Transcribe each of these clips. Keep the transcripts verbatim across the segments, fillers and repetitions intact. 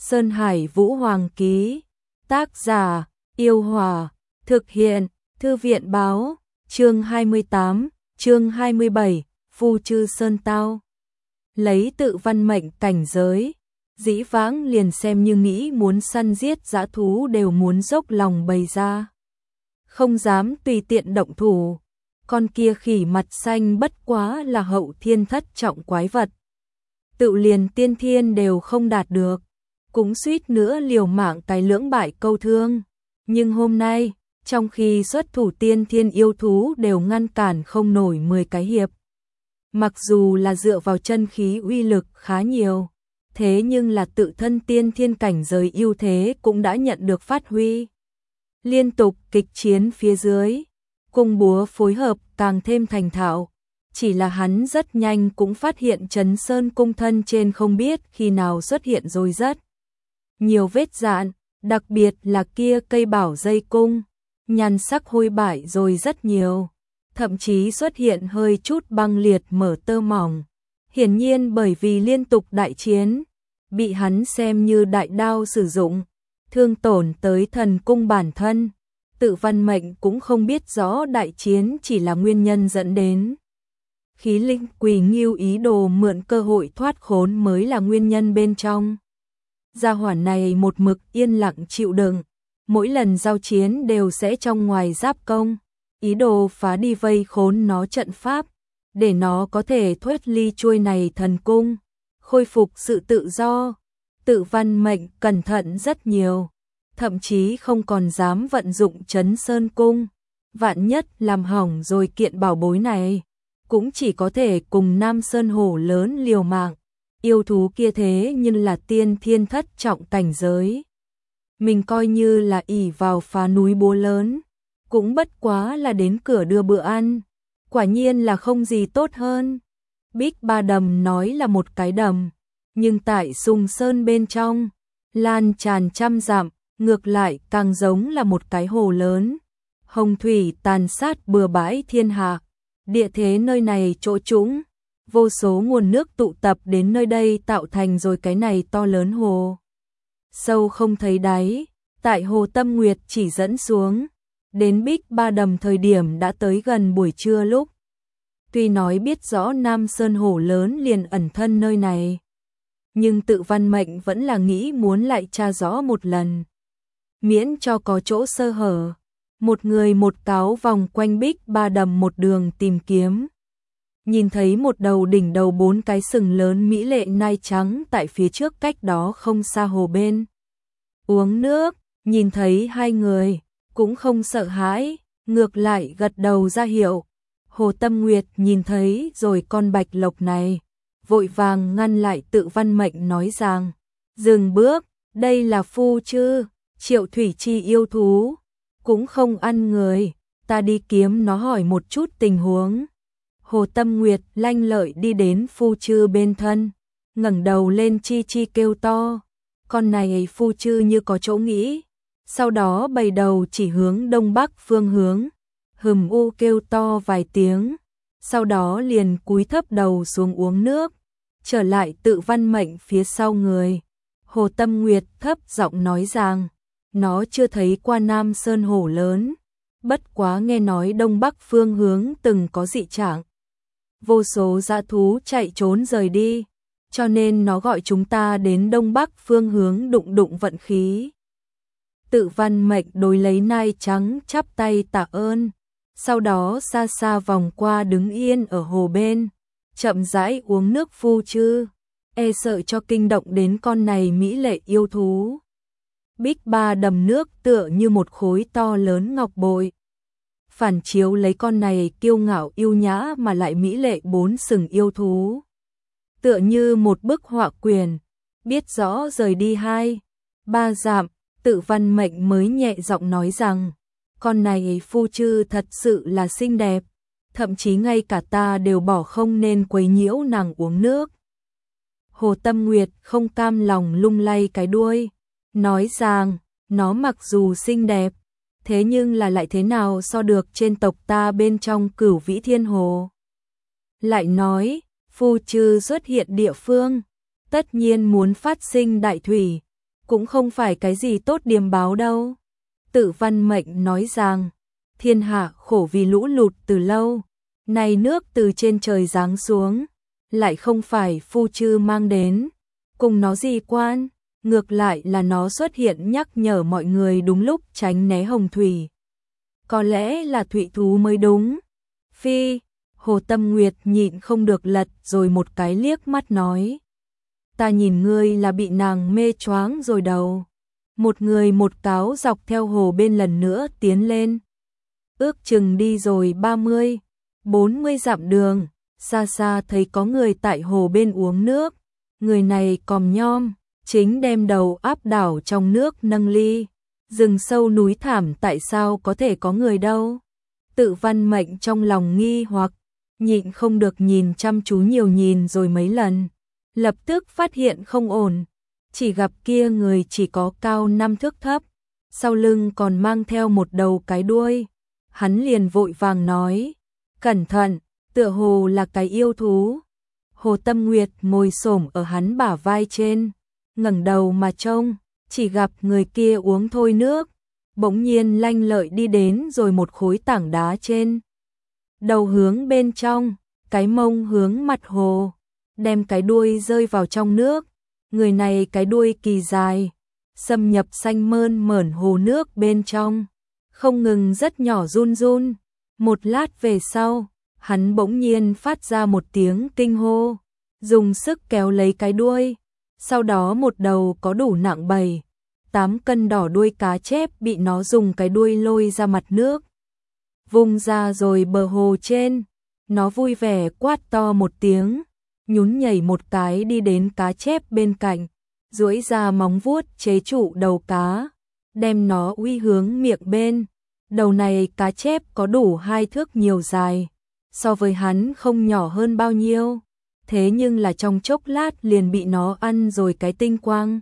Sơn Hải Vũ Hoàng ký. Tác giả, Yêu Hòa. Thực hiện, Thư viện báo. Chương hai mươi tám, chương hai mươi bảy, Phu Chư Sơn Tao. Lấy tự văn mệnh cảnh giới, dĩ vãng liền xem như nghĩ muốn săn giết dã thú đều muốn dốc lòng bày ra. Không dám tùy tiện động thủ. Con kia khỉ mặt xanh bất quá là hậu thiên thất trọng quái vật. Tự liền tiên thiên đều không đạt được, cũng suýt nữa liều mạng cái lưỡng bại câu thương. Nhưng hôm nay, trong khi xuất thủ tiên thiên yêu thú đều ngăn cản không nổi mười cái hiệp. Mặc dù là dựa vào chân khí uy lực khá nhiều, thế nhưng là tự thân tiên thiên cảnh giới ưu thế cũng đã nhận được phát huy. Liên tục kịch chiến phía dưới, cung búa phối hợp càng thêm thành thạo. Chỉ là hắn rất nhanh cũng phát hiện Trấn Sơn cung thân trên không biết khi nào xuất hiện rồi rất nhiều vết dạn, đặc biệt là kia cây bảo dây cung, nhan sắc hôi bại rồi rất nhiều, thậm chí xuất hiện hơi chút băng liệt mở tơ mỏng. Hiển nhiên bởi vì liên tục đại chiến, bị hắn xem như đại đao sử dụng, thương tổn tới thần cung bản thân. Tự văn mệnh cũng không biết rõ đại chiến chỉ là nguyên nhân dẫn đến. Khí linh Quỳ Ngưu ý đồ mượn cơ hội thoát khốn mới là nguyên nhân bên trong. Gia hỏa này một mực yên lặng chịu đựng, mỗi lần giao chiến đều sẽ trong ngoài giáp công, ý đồ phá đi vây khốn nó trận pháp, để nó có thể thoát ly chuôi này thần cung, khôi phục sự tự do. Tự văn mệnh cẩn thận rất nhiều, thậm chí không còn dám vận dụng Trấn Sơn cung, vạn nhất làm hỏng rồi kiện bảo bối này, cũng chỉ có thể cùng Nam Sơn hổ lớn liều mạng. Yêu thú kia thế nhưng là tiên thiên thất trọng cảnh giới. Mình coi như là ỷ vào phá núi búa lớn, cũng bất quá là đến cửa đưa bữa ăn. Quả nhiên là không gì tốt hơn. Bích Ba Đầm nói là một cái đầm, nhưng tại Sùng Sơn bên trong, lan tràn trăm dặm, ngược lại càng giống là một cái hồ lớn. Hồng thủy tàn sát bừa bãi thiên hạ. Địa thế nơi này chỗ trũng, vô số nguồn nước tụ tập đến nơi đây tạo thành rồi cái này to lớn hồ. Sâu không thấy đáy, tại hồ Tâm Nguyệt chỉ dẫn xuống, đến Bích Ba Đầm thời điểm đã tới gần buổi trưa lúc. Tuy nói biết rõ Nam Sơn hổ lớn liền ẩn thân nơi này, nhưng tự văn mệnh vẫn là nghĩ muốn lại tra rõ một lần. Miễn cho có chỗ sơ hở. Một người một cáo vòng quanh Bích Ba Đầm một đường tìm kiếm. Nhìn thấy một đầu đỉnh đầu bốn cái sừng lớn mỹ lệ nai trắng tại phía trước cách đó không xa hồ bên. Uống nước, nhìn thấy hai người, cũng không sợ hãi, ngược lại gật đầu ra hiệu. Hồ Tâm Nguyệt nhìn thấy rồi con bạch lộc này, vội vàng ngăn lại tự văn mệnh nói rằng, dừng bước, đây là Phu Chư, Triệu Thủy Chi yêu thú. Cũng không ăn người, ta đi kiếm nó hỏi một chút tình huống. Hồ Tâm Nguyệt lanh lợi đi đến Phu Chư bên thân, ngẩng đầu lên chi chi kêu to. Con này Phu Chư như có chỗ nghĩ, sau đó bày đầu chỉ hướng đông bắc phương hướng, hừm u kêu to vài tiếng, sau đó liền cúi thấp đầu xuống uống nước, trở lại tự văn mệnh phía sau người. Hồ Tâm Nguyệt thấp giọng nói rằng, nó chưa thấy qua Nam Sơn hổ lớn, bất quá nghe nói đông bắc phương hướng từng có dị trạng. Vô số dã thú chạy trốn rời đi, cho nên nó gọi chúng ta đến đông bắc phương hướng đụng đụng vận khí. Tự văn mệnh đối lấy nai trắng chắp tay tạ ơn, sau đó xa xa vòng qua đứng yên ở hồ bên, chậm rãi uống nước Phu Chư, e sợ cho kinh động đến con này mỹ lệ yêu thú. Bích Ba Đầm nước tựa như một khối to lớn ngọc bội, phản chiếu lấy con này kiêu ngạo yêu nhã mà lại mỹ lệ bốn sừng yêu thú. Tựa như một bức họa quyển, biết rõ rời đi hai, ba dặm, tự văn mệnh mới nhẹ giọng nói rằng, con này Phu Chư thật sự là xinh đẹp, thậm chí ngay cả ta đều bỏ không nên quấy nhiễu nàng uống nước. Hồ Tâm Nguyệt không cam lòng lung lay cái đuôi, nói rằng, nó mặc dù xinh đẹp, thế nhưng là lại thế nào so được trên tộc ta bên trong Cửu Vĩ Thiên Hồ. Lại nói, Phu Chư xuất hiện địa phương, tất nhiên muốn phát sinh đại thủy, cũng không phải cái gì tốt điềm báo đâu. Tự Văn Mệnh nói rằng, thiên hạ khổ vì lũ lụt từ lâu, nay nước từ trên trời giáng xuống, lại không phải Phu Chư mang đến, cùng nó gì quan, ngược lại là nó xuất hiện nhắc nhở mọi người đúng lúc tránh né hồng thủy. Có lẽ là thủy thú mới đúng. Phi, Hồ Tâm Nguyệt nhịn không được lật rồi một cái liếc mắt nói. Ta nhìn ngươi là bị nàng mê choáng rồi đầu. Một người một cáo dọc theo hồ bên lần nữa tiến lên. Ước chừng đi rồi ba mươi, bốn mươi dặm đường, xa xa thấy có người tại hồ bên uống nước. Người này còm nhom, chính đem đầu áp đảo trong nước nâng ly. Rừng sâu núi thảm tại sao có thể có người đâu? Tự Văn Mệnh trong lòng nghi hoặc, nhịn không được nhìn chăm chú nhiều nhìn rồi mấy lần. Lập tức phát hiện không ổn, chỉ gặp kia người chỉ có cao năm thước thấp, sau lưng còn mang theo một đầu cái đuôi. Hắn liền vội vàng nói, cẩn thận, tựa hồ là cái yêu thú. Hồ Tâm Nguyệt ngồi xổm ở hắn bả vai trên, ngẩng đầu mà trông, chỉ gặp người kia uống thôi nước, bỗng nhiên lanh lợi đi đến rồi một khối tảng đá trên. Đầu hướng bên trong, cái mông hướng mặt hồ, đem cái đuôi rơi vào trong nước. Người này cái đuôi kỳ dài, xâm nhập xanh mơn mởn hồ nước bên trong, không ngừng rất nhỏ run run. Một lát về sau, hắn bỗng nhiên phát ra một tiếng kinh hô, dùng sức kéo lấy cái đuôi. Sau đó một đầu có đủ nặng bảy, tám cân đỏ đuôi cá chép bị nó dùng cái đuôi lôi ra mặt nước. Vung ra rồi bờ hồ trên, nó vui vẻ quát to một tiếng, nhún nhảy một cái đi đến cá chép bên cạnh, duỗi ra móng vuốt chế trụ đầu cá, đem nó uy hướng miệng bên. Đầu này cá chép có đủ hai thước nhiều dài, so với hắn không nhỏ hơn bao nhiêu, thế nhưng là trong chốc lát liền bị nó ăn rồi cái tinh quang.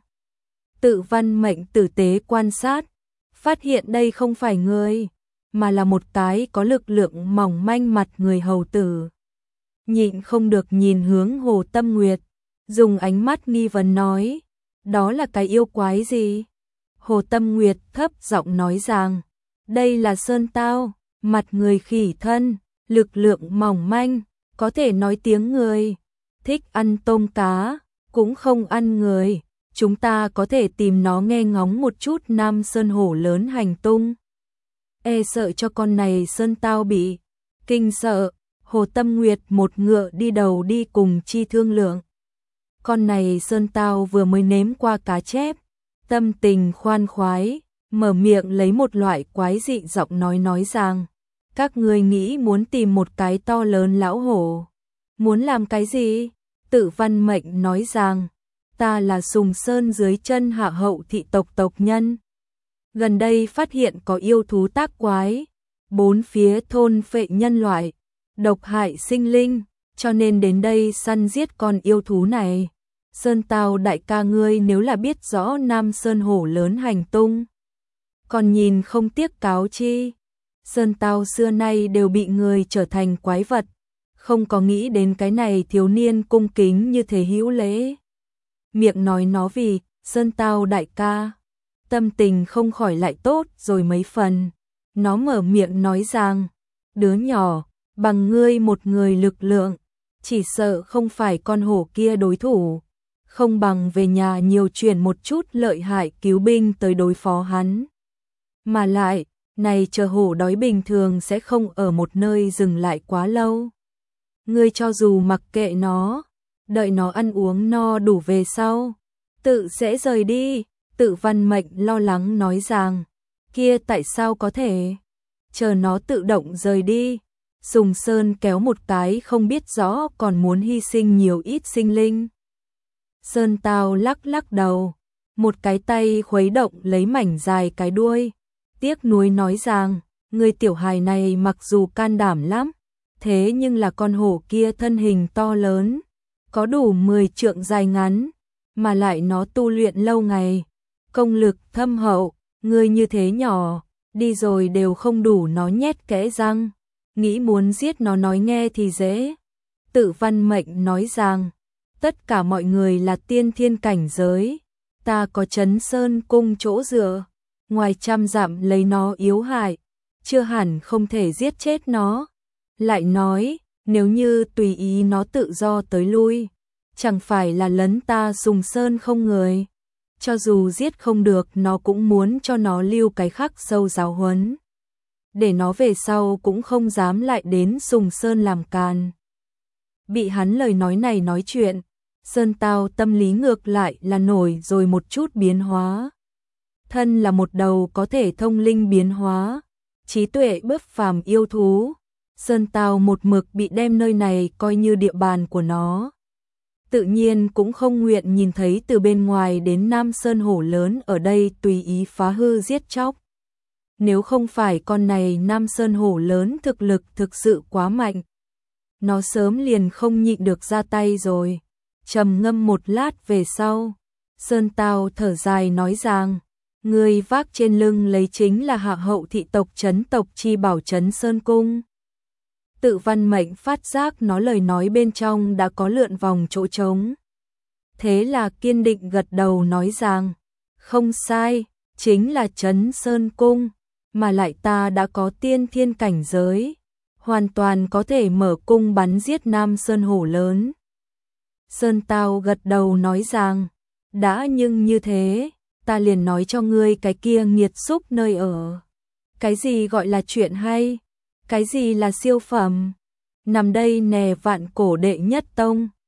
Tự Văn Mệnh tử tế quan sát, phát hiện đây không phải người, mà là một cái có lực lượng mỏng manh mặt người hầu tử. Nhịn không được nhìn hướng Hồ Tâm Nguyệt, dùng ánh mắt nghi vấn nói, đó là cái yêu quái gì? Hồ Tâm Nguyệt thấp giọng nói rằng, đây là sơn tao, mặt người khỉ thân, lực lượng mỏng manh, có thể nói tiếng người, thích ăn tôm cá, cũng không ăn người. Chúng ta có thể tìm nó nghe ngóng một chút Nam Sơn hổ lớn hành tung. E sợ cho con này sơn tao bị kinh sợ. Hồ Tâm Nguyệt một ngựa đi đầu đi cùng chi thương lượng. Con này sơn tao vừa mới nếm qua cá chép, tâm tình khoan khoái, mở miệng lấy một loại quái dị giọng nói nói rằng, các ngươi nghĩ muốn tìm một cái to lớn lão hổ, muốn làm cái gì? Tự Văn Mệnh nói rằng, ta là Sùng Sơn dưới chân hạ hậu thị tộc tộc nhân. Gần đây phát hiện có yêu thú tác quái, bốn phía thôn phệ nhân loại, độc hại sinh linh, cho nên đến đây săn giết con yêu thú này. Sơn Tao đại ca ngươi nếu là biết rõ Nam Sơn hổ lớn hành tung, còn nhìn không tiếc cáo chi. Sơn Tao xưa nay đều bị người trở thành quái vật, không có nghĩ đến cái này thiếu niên cung kính như thế hữu lễ. Miệng nói nó vì Sơn Tao đại ca, tâm tình không khỏi lại tốt rồi mấy phần. Nó mở miệng nói rằng, đứa nhỏ, bằng ngươi một người lực lượng, chỉ sợ không phải con hổ kia đối thủ, không bằng về nhà nhiều chuyển một chút lợi hại cứu binh tới đối phó hắn. Mà lại, này chờ hổ đói bình thường sẽ không ở một nơi dừng lại quá lâu. Ngươi cho dù mặc kệ nó, đợi nó ăn uống no đủ về sau, tự sẽ rời đi. Tự Văn Mệnh lo lắng nói rằng, kia tại sao có thể, chờ nó tự động rời đi. Sùng Sơn kéo một cái không biết rõ còn muốn hy sinh nhiều ít sinh linh. Sơn Tao lắc lắc đầu, một cái tay khuấy động lấy mảnh dài cái đuôi, tiếc nuối nói rằng, người tiểu hài này mặc dù can đảm lắm, thế nhưng là con hổ kia thân hình to lớn, có đủ mười trượng dài ngắn, mà lại nó tu luyện lâu ngày, công lực thâm hậu, người như thế nhỏ, đi rồi đều không đủ nó nhét kẽ răng, nghĩ muốn giết nó nói nghe thì dễ. Tự Văn Mệnh nói rằng, tất cả mọi người là tiên thiên cảnh giới, ta có Trấn Sơn Cung chỗ dựa, ngoài trăm dặm lấy nó yếu hại, chưa hẳn không thể giết chết nó. Lại nói, nếu như tùy ý nó tự do tới lui, chẳng phải là lấn ta Sùng Sơn không người. Cho dù giết không được, nó cũng muốn cho nó lưu cái khắc sâu giáo huấn, để nó về sau cũng không dám lại đến Sùng Sơn làm càn. Bị hắn lời nói này nói chuyện, Sơn Tao tâm lý ngược lại là nổi rồi một chút biến hóa. Thân là một đầu có thể thông linh biến hóa, trí tuệ bướp phàm yêu thú, Sơn Tao một mực bị đem nơi này coi như địa bàn của nó. Tự nhiên cũng không nguyện nhìn thấy từ bên ngoài đến Nam Sơn hổ lớn ở đây tùy ý phá hư giết chóc. Nếu không phải con này Nam Sơn hổ lớn thực lực thực sự quá mạnh, nó sớm liền không nhịn được ra tay rồi. Trầm ngâm một lát về sau, Sơn Tao thở dài nói rằng, người vác trên lưng lấy chính là hạ hậu thị tộc Trấn tộc chi bảo Trấn Sơn Cung. Tự văn mệnh phát giác nó lời nói bên trong đã có lượn vòng chỗ trống. Thế là kiên định gật đầu nói rằng, không sai, chính là Trấn Sơn Cung, mà lại ta đã có tiên thiên cảnh giới, hoàn toàn có thể mở cung bắn giết Nam Sơn hổ lớn. Sơn Tao gật đầu nói rằng, đã nhưng như thế, ta liền nói cho ngươi cái kia nghiệt xúc nơi ở. Cái gì gọi là chuyện hay? Cái gì là siêu phẩm? Nằm đây nè vạn cổ đệ nhất tông.